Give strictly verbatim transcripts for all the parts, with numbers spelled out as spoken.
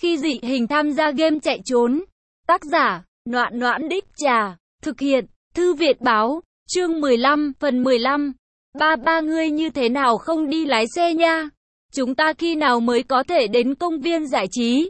Khi dị hình tham gia game chạy trốn. Tác giả, Noãn Noãn Đích Trà. Thực hiện, Thư viện báo. Chương mười lăm, phần mười lăm. Ba ba ngươi như thế nào không đi lái xe nha? Chúng ta khi nào mới có thể đến công viên giải trí?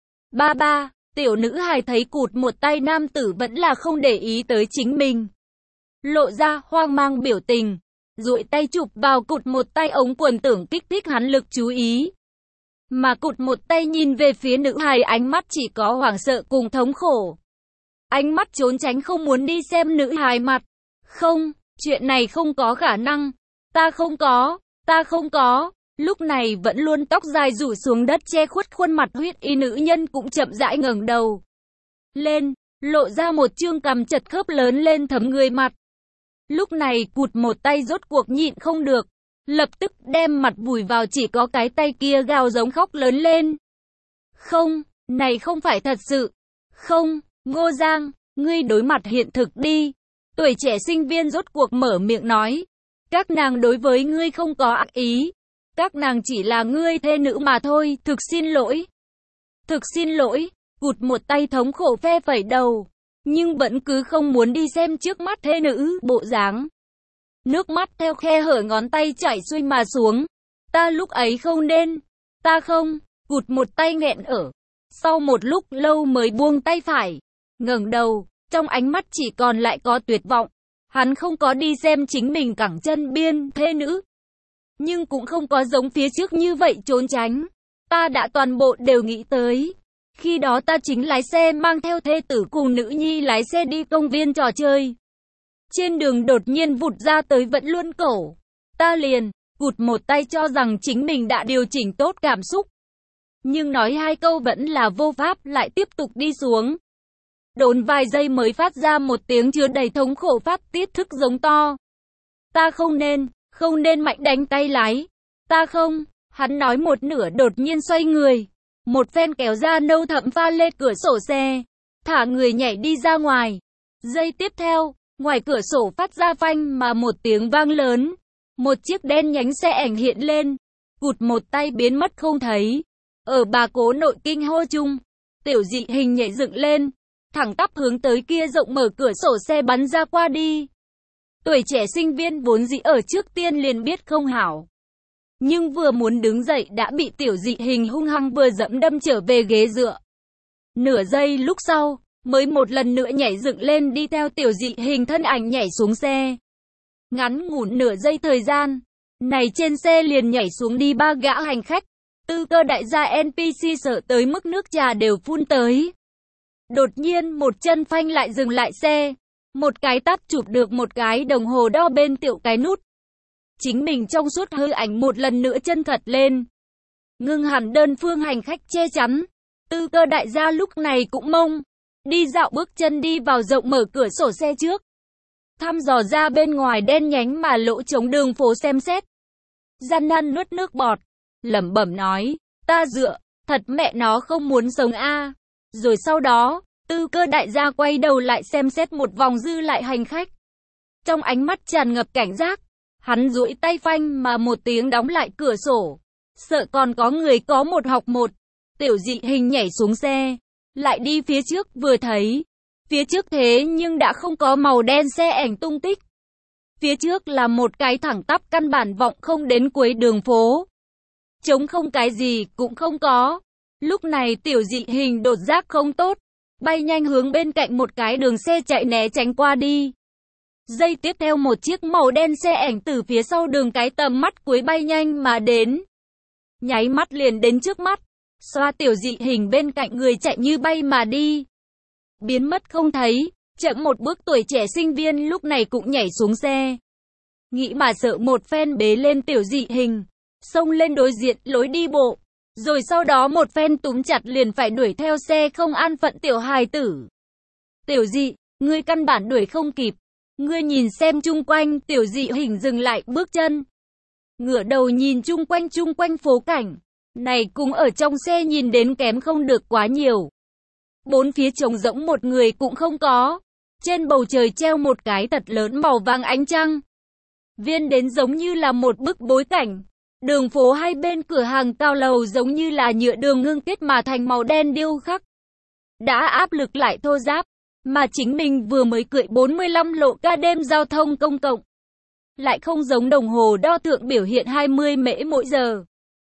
Ba ba, tiểu nữ hài thấy cụt một tay nam tử vẫn là không để ý tới chính mình. Lộ ra hoang mang biểu tình, duỗi tay chụp vào cụt một tay ống quần tưởng kích thích hắn lực chú ý. Mà cụt một tay nhìn về phía nữ hài ánh mắt chỉ có hoảng sợ cùng thống khổ. Ánh mắt trốn tránh không muốn đi xem nữ hài mặt. Không, chuyện này không có khả năng. Ta không có, ta không có. Lúc này vẫn luôn tóc dài rủ xuống đất che khuất khuôn mặt huyết y nữ nhân cũng chậm rãi ngẩng đầu lên, lộ ra một trương cằm chật khớp lớn lên thấm người mặt. Lúc này cụt một tay rốt cuộc nhịn không được, lập tức đem mặt vùi vào chỉ có cái tay kia gào giống khóc lớn lên. Không, này không phải thật sự. Không, Ngô Giang, ngươi đối mặt hiện thực đi. Tuổi trẻ sinh viên rốt cuộc mở miệng nói. Các nàng đối với ngươi không có ác ý. Các nàng chỉ là ngươi thê nữ mà thôi, thực xin lỗi. Thực xin lỗi, cụt một tay thống khổ phe phẩy đầu. Nhưng vẫn cứ không muốn đi xem trước mắt thê nữ, bộ dáng. Nước mắt theo khe hở ngón tay chảy xuôi mà xuống. Ta lúc ấy không nên. Ta không, cụt một tay nghẹn ở. Sau một lúc lâu mới buông tay phải. Ngẩng đầu, trong ánh mắt chỉ còn lại có tuyệt vọng. Hắn không có đi xem chính mình cẳng chân biên thê nữ. Nhưng cũng không có giống phía trước như vậy trốn tránh. Ta đã toàn bộ đều nghĩ tới. Khi đó ta chính lái xe mang theo thê tử cùng nữ nhi lái xe đi công viên trò chơi. Trên đường đột nhiên vụt ra tới vẫn luôn cổ. Ta liền, cụt một tay cho rằng chính mình đã điều chỉnh tốt cảm xúc. Nhưng nói hai câu vẫn là vô pháp lại tiếp tục đi xuống. Đốn vài giây mới phát ra một tiếng chứa đầy thống khổ phát tiết thức giống to. Ta không nên, không nên mạnh đánh tay lái. Ta không, hắn nói một nửa đột nhiên xoay người. Một phen kéo ra nâu thẫm pha lê cửa sổ xe. Thả người nhảy đi ra ngoài. Giây tiếp theo, ngoài cửa sổ phát ra phanh mà một tiếng vang lớn. Một chiếc đen nhánh xe ảnh hiện lên. Cụt một tay biến mất không thấy. Ở bà cố nội kinh hô chung. Tiểu dị hình nhảy dựng lên. Thẳng tắp hướng tới kia rộng mở cửa sổ xe bắn ra qua đi. Tuổi trẻ sinh viên vốn dĩ ở trước tiên liền biết không hảo. Nhưng vừa muốn đứng dậy đã bị tiểu dị hình hung hăng vừa dẫm đâm trở về ghế dựa. Nửa giây lúc sau, mới một lần nữa nhảy dựng lên đi theo tiểu dị hình thân ảnh nhảy xuống xe. Ngắn ngủn nửa giây thời gian, này trên xe liền nhảy xuống đi ba gã hành khách. Tư cơ đại gia en pê xê sợ tới mức nước trà đều phun tới. Đột nhiên một chân phanh lại dừng lại xe. Một cái tát chụp được một cái đồng hồ đo bên tiểu cái nút. Chính mình trong suốt hư ảnh một lần nữa chân thật lên. Ngưng hẳn đơn phương hành khách che chắn. Tư cơ đại gia lúc này cũng mông. Đi dạo bước chân đi vào rộng mở cửa sổ xe trước. Thăm dò ra bên ngoài đen nhánh mà lỗ trống đường phố xem xét. Gian nan nuốt nước bọt. Lẩm bẩm nói. Ta dựa, thật mẹ nó không muốn sống a. Rồi sau đó, tư cơ đại gia quay đầu lại xem xét một vòng dư lại hành khách. Trong ánh mắt tràn ngập cảnh giác. Hắn duỗi tay phanh mà một tiếng đóng lại cửa sổ. Sợ còn có người có một học một. Tiểu dị hình nhảy xuống xe. Lại đi phía trước vừa thấy. Phía trước thế nhưng đã không có màu đen xe ảnh tung tích. Phía trước là một cái thẳng tắp căn bản vọng không đến cuối đường phố. Trống không cái gì cũng không có. Lúc này tiểu dị hình đột giác không tốt. Bay nhanh hướng bên cạnh một cái đường xe chạy né tránh qua đi. Giây tiếp theo một chiếc màu đen xe ảnh từ phía sau đường cái tầm mắt cuối bay nhanh mà đến. Nháy mắt liền đến trước mắt. Xoa tiểu dị hình bên cạnh người chạy như bay mà đi. Biến mất không thấy. Chậm một bước tuổi trẻ sinh viên lúc này cũng nhảy xuống xe. Nghĩ mà sợ một phen bế lên tiểu dị hình. Xông lên đối diện lối đi bộ. Rồi sau đó một phen túm chặt liền phải đuổi theo xe không an phận tiểu hài tử. Tiểu dị, ngươi căn bản đuổi không kịp. Ngươi nhìn xem chung quanh, tiểu dị hình dừng lại bước chân. Ngửa đầu nhìn chung quanh chung quanh phố cảnh. Này cũng ở trong xe nhìn đến kém không được quá nhiều. Bốn phía trống rỗng một người cũng không có. Trên bầu trời treo một cái thật lớn màu vàng ánh trăng. Viên đến giống như là một bức bối cảnh. Đường phố hai bên cửa hàng cao lầu giống như là nhựa đường ngưng kết mà thành màu đen điêu khắc. Đã áp lực lại thô ráp, mà chính mình vừa mới cưỡi bốn mươi lăm lộ ca đêm giao thông công cộng. Lại không giống đồng hồ đo thượng biểu hiện hai mươi mễ mỗi giờ.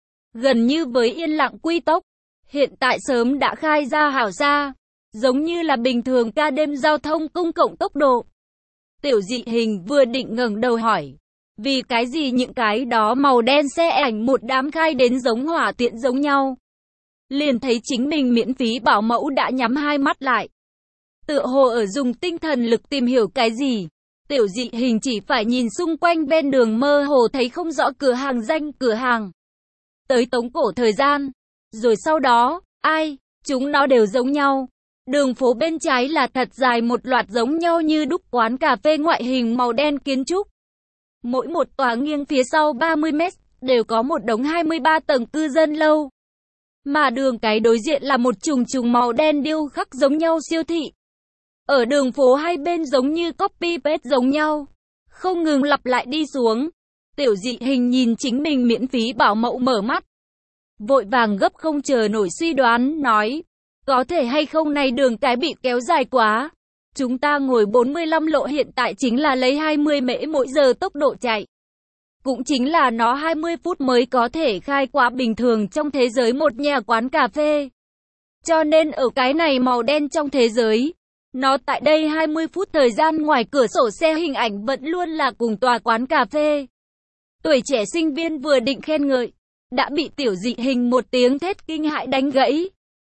Gần như với yên lặng quy tốc, hiện tại sớm đã khai ra hảo xa, giống như là bình thường ca đêm giao thông công cộng tốc độ. Tiểu Dị Hình vừa định ngẩng đầu hỏi, vì cái gì những cái đó màu đen xe ảnh một đám khai đến giống hỏa tiễn giống nhau. Liền thấy chính mình miễn phí bảo mẫu đã nhắm hai mắt lại. Tựa hồ ở dùng tinh thần lực tìm hiểu cái gì. Tiểu Dị Hình chỉ phải nhìn xung quanh bên đường mơ hồ thấy không rõ cửa hàng danh cửa hàng. Tới tống cổ thời gian. Rồi sau đó, ai, chúng nó đều giống nhau. Đường phố bên trái là thật dài một loạt giống nhau như đúc quán cà phê ngoại hình màu đen kiến trúc. Mỗi một tòa nghiêng phía sau ba mươi mét, đều có một đống hai mươi ba tầng cư dân lâu. Mà đường cái đối diện là một trùng trùng màu đen điêu khắc giống nhau siêu thị. Ở đường phố hai bên giống như copy paste giống nhau, không ngừng lặp lại đi xuống. Tiểu Dị Hình nhìn chính mình miễn phí bảo mẫu mở mắt. Vội vàng gấp không chờ nổi suy đoán, nói, có thể hay không này đường cái bị kéo dài quá. Chúng ta ngồi bốn mươi lăm lộ hiện tại chính là lấy hai mươi mễ mỗi giờ tốc độ chạy. Cũng chính là nó hai mươi phút mới có thể khai quá bình thường trong thế giới một nhà quán cà phê. Cho nên ở cái này màu đen trong thế giới, nó tại đây hai mươi phút thời gian ngoài cửa sổ xe hình ảnh vẫn luôn là cùng tòa quán cà phê. Tuổi trẻ sinh viên vừa định khen ngợi, đã bị Tiểu Dị Hình một tiếng thét kinh hãi đánh gãy.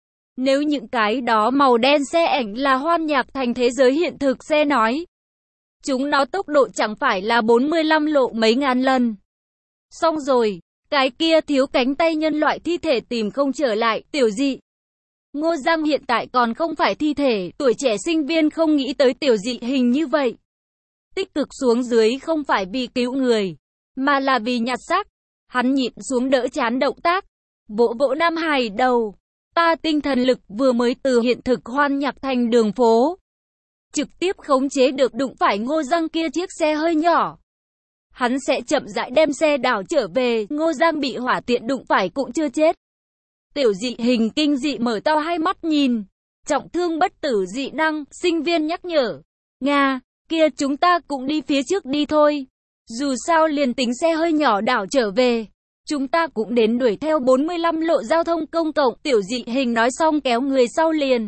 Nếu những cái đó màu đen xe ảnh là hoan nhạc thành thế giới hiện thực xe nói, chúng nó tốc độ chẳng phải là bốn mươi lăm lộ mấy ngàn lần. Xong rồi, cái kia thiếu cánh tay nhân loại thi thể tìm không trở lại, Tiểu Dị. Ngô Giang hiện tại còn không phải thi thể, tuổi trẻ sinh viên không nghĩ tới Tiểu Dị Hình như vậy. Tích cực xuống dưới không phải vì cứu người, mà là vì nhặt xác. Hắn nhịn xuống đỡ chán động tác, vỗ vỗ Nam Hải đầu. Ta tinh thần lực vừa mới từ hiện thực hoan nhạc thành đường phố. Trực tiếp khống chế được đụng phải Ngô Giang kia chiếc xe hơi nhỏ. Hắn sẽ chậm rãi đem xe đảo trở về, Ngô Giang bị hỏa tiện đụng phải cũng chưa chết. Tiểu Dị Hình kinh dị mở to hai mắt nhìn. Trọng thương bất tử dị năng, sinh viên nhắc nhở. Nga, kia chúng ta cũng đi phía trước đi thôi. Dù sao liền tính xe hơi nhỏ đảo trở về, chúng ta cũng đến đuổi theo bốn mươi lăm lộ giao thông công cộng. Tiểu Dị Hình nói xong kéo người sau liền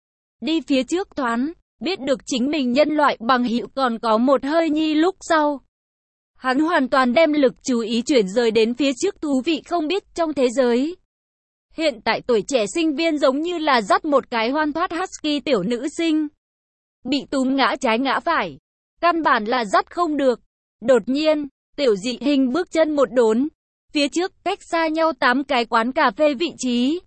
đi phía trước thoáng, biết được chính mình nhân loại bằng hữu còn có một hơi nhi lúc sau. Hắn hoàn toàn đem lực chú ý chuyển rời đến phía trước thú vị không biết trong thế giới. Hiện tại tuổi trẻ sinh viên giống như là dắt một cái hoan thoát husky tiểu nữ sinh. Bị túm ngã trái ngã phải. Căn bản là dắt không được. Đột nhiên, Tiểu Dị Hình bước chân một đốn. Phía trước cách xa nhau tám cái quán cà phê vị trí.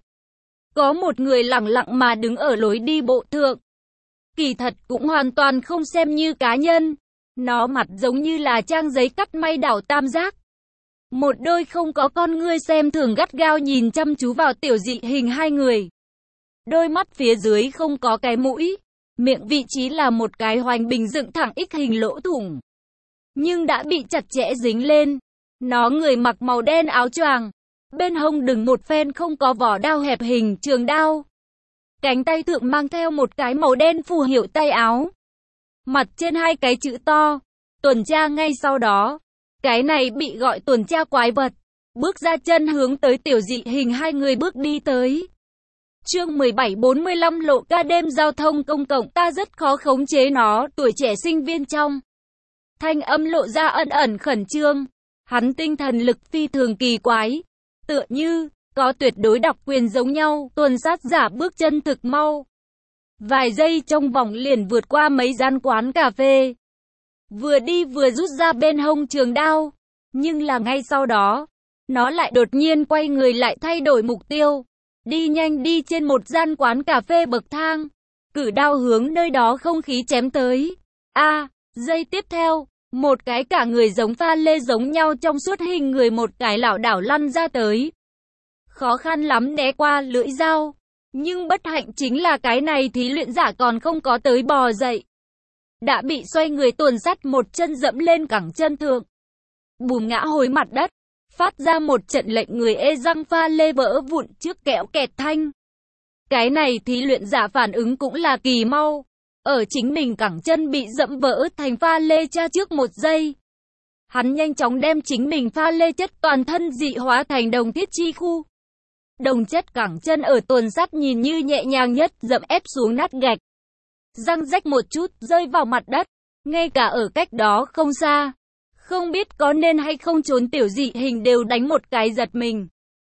Có một người lẳng lặng mà đứng ở lối đi bộ thượng. Kỳ thật cũng hoàn toàn không xem như cá nhân. Nó mặt giống như là trang giấy cắt may đảo tam giác. Một đôi không có con ngươi xem thường gắt gao nhìn chăm chú vào Tiểu Dị Hình hai người. Đôi mắt phía dưới không có cái mũi. Miệng vị trí là một cái hoành bình dựng thẳng x hình lỗ thủng. Nhưng đã bị chặt chẽ dính lên. Nó người mặc màu đen áo choàng. Bên hông đừng một phen không có vỏ đao hẹp hình trường đao. Cánh tay thượng mang theo một cái màu đen phù hiệu tay áo. Mặt trên hai cái chữ to. Tuần tra ngay sau đó. Cái này bị gọi tuần tra quái vật. Bước ra chân hướng tới Tiểu Dị Hình hai người bước đi tới. Chương mười bảy bốn mươi lăm lộ ca đêm giao thông công cộng ta rất khó khống chế nó. Tuổi trẻ sinh viên trong thanh âm lộ ra ẩn ẩn khẩn trương. Hắn tinh thần lực phi thường kỳ quái. Tựa như có tuyệt đối độc quyền giống nhau. Tuần sát giả bước chân thực mau. Vài giây trong vòng liền vượt qua mấy gian quán cà phê. Vừa đi vừa rút ra bên hông trường đao. Nhưng là ngay sau đó, nó lại đột nhiên quay người lại thay đổi mục tiêu. Đi nhanh đi trên một gian quán cà phê bậc thang. Cử đao hướng nơi đó không khí chém tới. A, à, giây tiếp theo, một cái cả người giống pha lê giống nhau trong suốt hình người một cái lảo đảo lăn ra tới. Khó khăn lắm né qua lưỡi dao. Nhưng bất hạnh chính là cái này thí luyện giả còn không có tới bò dậy. Đã bị xoay người tuần sắt một chân dẫm lên cẳng chân thượng. Bùm ngã hồi mặt đất. phát ra một trận lệnh người ê răng pha lê vỡ vụn trước kẽo kẹt thanh. Cái này thí luyện giả phản ứng cũng là kỳ mau. Ở chính mình cẳng chân bị dẫm vỡ thành pha lê cha trước một giây. Hắn nhanh chóng đem chính mình pha lê chất toàn thân dị hóa thành đồng thiết chi khu. Đồng chất cẳng chân ở tuần sắt nhìn như nhẹ nhàng nhất dẫm ép xuống nát gạch. Răng rách một chút rơi vào mặt đất. Ngay cả ở cách đó không xa. Không biết có nên hay không trốn tiểu dị hình đều đánh một cái giật mình.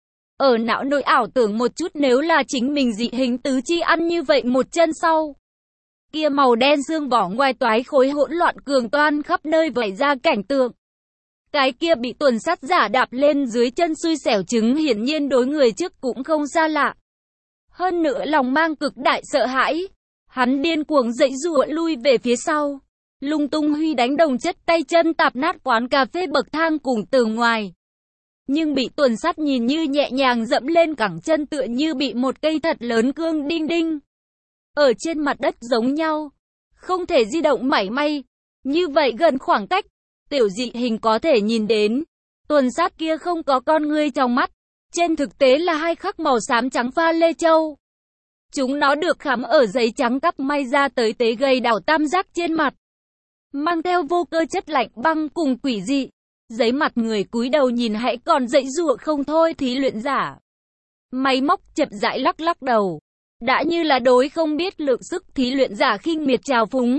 Ở não nội ảo tưởng một chút nếu là chính mình dị hình tứ chi ăn như vậy một chân sau. Kia màu đen xương vỏ ngoài toái khối hỗn loạn cường toan khắp nơi vẩy ra cảnh tượng. Cái kia bị tuần sắt giả đạp lên dưới chân xui xẻo trứng hiển nhiên đối người trước cũng không xa lạ. Hơn nữa lòng mang cực đại sợ hãi. Hắn điên cuồng dậy giụa lui về phía sau. Lung tung huy đánh đồng chất tay chân tạp nát quán cà phê bậc thang cùng tường ngoài. Nhưng bị tuần sắt nhìn như nhẹ nhàng dẫm lên cẳng chân tựa như bị một cây thật lớn cương đinh đinh. Ở trên mặt đất giống nhau. Không thể di động mảy may. Như vậy gần khoảng cách. Tiểu dị hình có thể nhìn đến. Tuần sắt kia không có con ngươi trong mắt. Trên thực tế là hai khắc màu xám trắng pha lê châu. Chúng nó được khắm ở giấy trắng cắp may ra tới tế gây đảo tam giác trên mặt. Mang theo vô cơ chất lạnh băng cùng quỷ dị. Giấy mặt người cúi đầu nhìn hãy còn dậy dụa không thôi thí luyện giả. Máy móc chậm rãi lắc lắc đầu. Đã như là đối không biết lượng sức thí luyện giả khinh miệt trào phúng.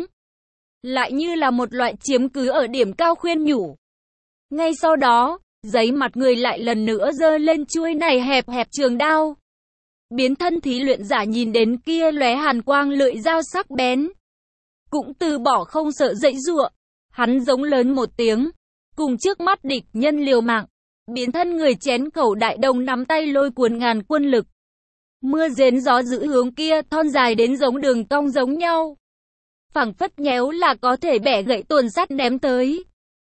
Lại như là một loại chiếm cứ ở điểm cao khuyên nhủ. Ngay sau đó, giấy mặt người lại lần nữa giơ lên chuôi này hẹp hẹp trường đao. Biến thân thí luyện giả nhìn đến kia lóe hàn quang lưỡi dao sắc bén. Cũng từ bỏ không sợ dậy dụa. Hắn giống lớn một tiếng. Cùng trước mắt địch nhân liều mạng. Biến thân người chén khẩu đại đồng nắm tay lôi cuốn ngàn quân lực. Mưa rến gió giữ hướng kia thon dài đến giống đường cong giống nhau. Phảng phất nhéo là có thể bẻ gãy tuần sắt ném tới.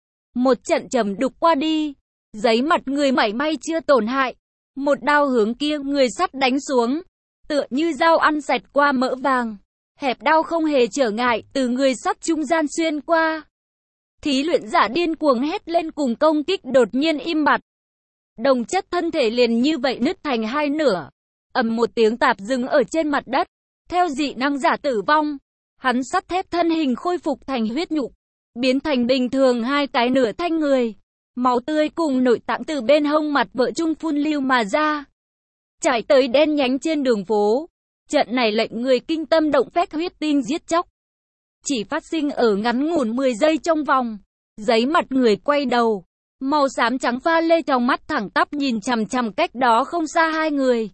Một trận trầm đục qua đi. Giấy mặt người mảy may chưa tổn hại. Một đao hướng kia người sắt đánh xuống. Tựa như dao ăn sạch qua mỡ vàng. Hẹp đao không hề trở ngại từ người sắt trung gian xuyên qua. Thí luyện giả điên cuồng hét lên cùng công kích đột nhiên im bặt. Đồng chất thân thể liền như vậy nứt thành hai nửa. Ầm một tiếng tạp dừng ở trên mặt đất. Theo dị năng giả tử vong. Hắn sắt thép thân hình khôi phục thành huyết nhục. Biến thành bình thường hai cái nửa thanh người. Máu tươi cùng nội tạng từ bên hông mặt vợ trung phun lưu mà ra. Trải tới đen nhánh trên đường phố. Trận này lệnh người kinh tâm động phách huyết tinh giết chóc. Chỉ phát sinh ở ngắn ngủn mười giây trong vòng. Giấy mặt người quay đầu. Màu xám trắng pha lê trong mắt thẳng tắp nhìn chằm chằm cách đó không xa hai người.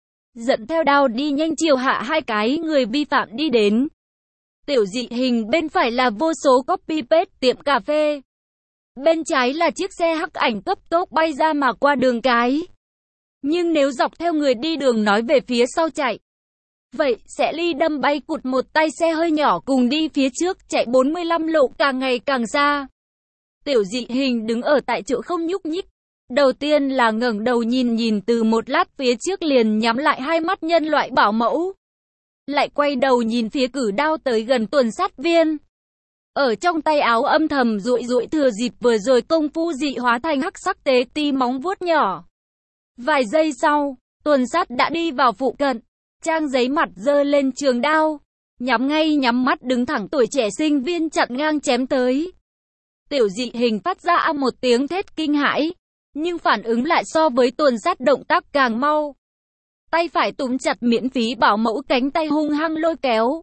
Dẫn theo đao đi nhanh chiều hạ hai cái người vi phạm đi đến. Tiểu dị hình bên phải là vô số copy paste tiệm cà phê. Bên trái là chiếc xe hắc ảnh cấp tốc bay ra mà qua đường cái. Nhưng nếu dọc theo người đi đường nói về phía sau chạy. Vậy sẽ ly đâm bay cụt một tay xe hơi nhỏ cùng đi phía trước chạy bốn mươi lăm lộ càng ngày càng xa. Tiểu dị hình đứng ở tại chỗ không nhúc nhích. Đầu tiên là ngẩng đầu nhìn nhìn từ một lát phía trước liền nhắm lại hai mắt nhân loại bảo mẫu. Lại quay đầu nhìn phía cử đao tới gần tuần sát viên. Ở trong tay áo âm thầm rụi rụi thừa dịp vừa rồi công phu dị hóa thành hắc sắc tế ti móng vuốt nhỏ. Vài giây sau, tuần sát đã đi vào phụ cận. Trang giấy mặt giơ lên trường đao. Nhắm ngay nhắm mắt đứng thẳng tuổi trẻ sinh viên chặn ngang chém tới. Tiểu dị hình phát ra âm một tiếng thét kinh hãi. Nhưng phản ứng lại so với tuần sát động tác càng mau. Tay phải túm chặt miễn phí bảo mẫu cánh tay hung hăng lôi kéo.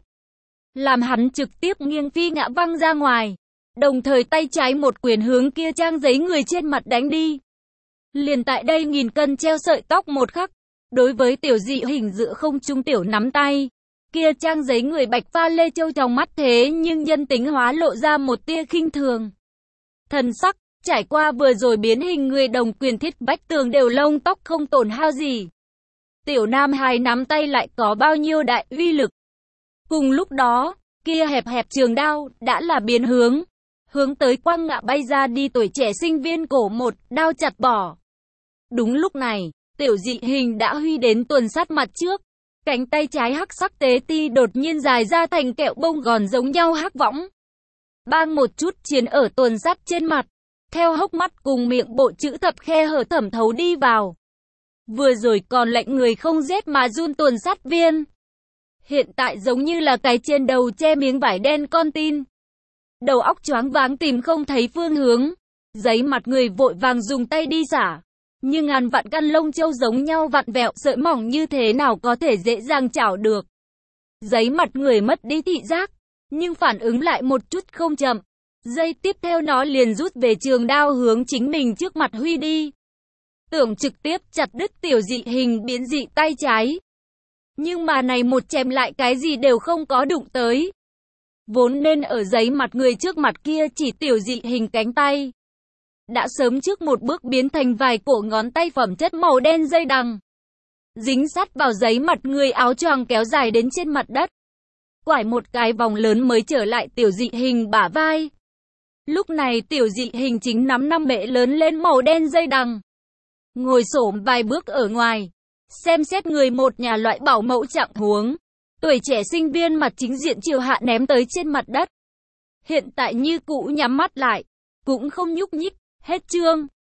Làm hắn trực tiếp nghiêng phi ngã văng ra ngoài. Đồng thời tay trái một quyền hướng kia trang giấy người trên mặt đánh đi. Liền tại đây nghìn cân treo sợi tóc một khắc. Đối với tiểu dị hình giữa không trung tiểu nắm tay. Kia trang giấy người bạch pha lê châu trong mắt thế nhưng nhân tính hóa lộ ra một tia khinh thường. Thần sắc, trải qua vừa rồi biến hình người đồng quyền thiết bách tường đều lông tóc không tổn hao gì. Tiểu nam hài nắm tay lại có bao nhiêu đại uy lực. Cùng lúc đó, kia hẹp hẹp trường đao đã là biến hướng. Hướng tới quang ngã bay ra đi tuổi trẻ sinh viên cổ một, đao chặt bỏ. Đúng lúc này, tiểu dị hình đã huy đến tuần sát mặt trước. Cánh tay trái hắc sắc tế ti đột nhiên dài ra thành kẹo bông gòn giống nhau hắc võng. Bang một chút chiến ở tuần sát trên mặt. theo hốc mắt cùng miệng bộ chữ thập khe hở thẩm thấu đi vào. Vừa rồi còn lệnh người không rét mà run tuần sát viên. Hiện tại giống như là cái trên đầu che miếng vải đen con tin. Đầu óc choáng váng tìm không thấy phương hướng. Giấy mặt người vội vàng dùng tay đi xả. Nhưng ngàn vạn căn lông châu giống nhau vặn vẹo, sợi mỏng như thế nào có thể dễ dàng chảo được. Giấy mặt người mất đi thị giác, nhưng phản ứng lại một chút không chậm. Giây tiếp theo nó liền rút về trường đao hướng chính mình trước mặt huy đi. Tưởng trực tiếp chặt đứt tiểu dị hình biến dị tay trái. Nhưng mà này một chém lại cái gì đều không có đụng tới. Vốn nên ở giấy mặt người trước mặt kia chỉ tiểu dị hình cánh tay. Đã sớm trước một bước biến thành vài cổ ngón tay phẩm chất màu đen dây đằng. Dính sát vào giấy mặt người áo choàng kéo dài đến trên mặt đất. Quải một cái vòng lớn mới trở lại tiểu dị hình bả vai. Lúc này tiểu dị hình chính nắm năm bệ lớn lên màu đen dây đằng. Ngồi xổm vài bước ở ngoài. Xem xét người một nhà loại bảo mẫu trạng huống. Tuổi trẻ sinh viên mặt chính diện chiều hạ ném tới trên mặt đất. Hiện tại như cũ nhắm mắt lại. Cũng không nhúc nhích. Hết chương.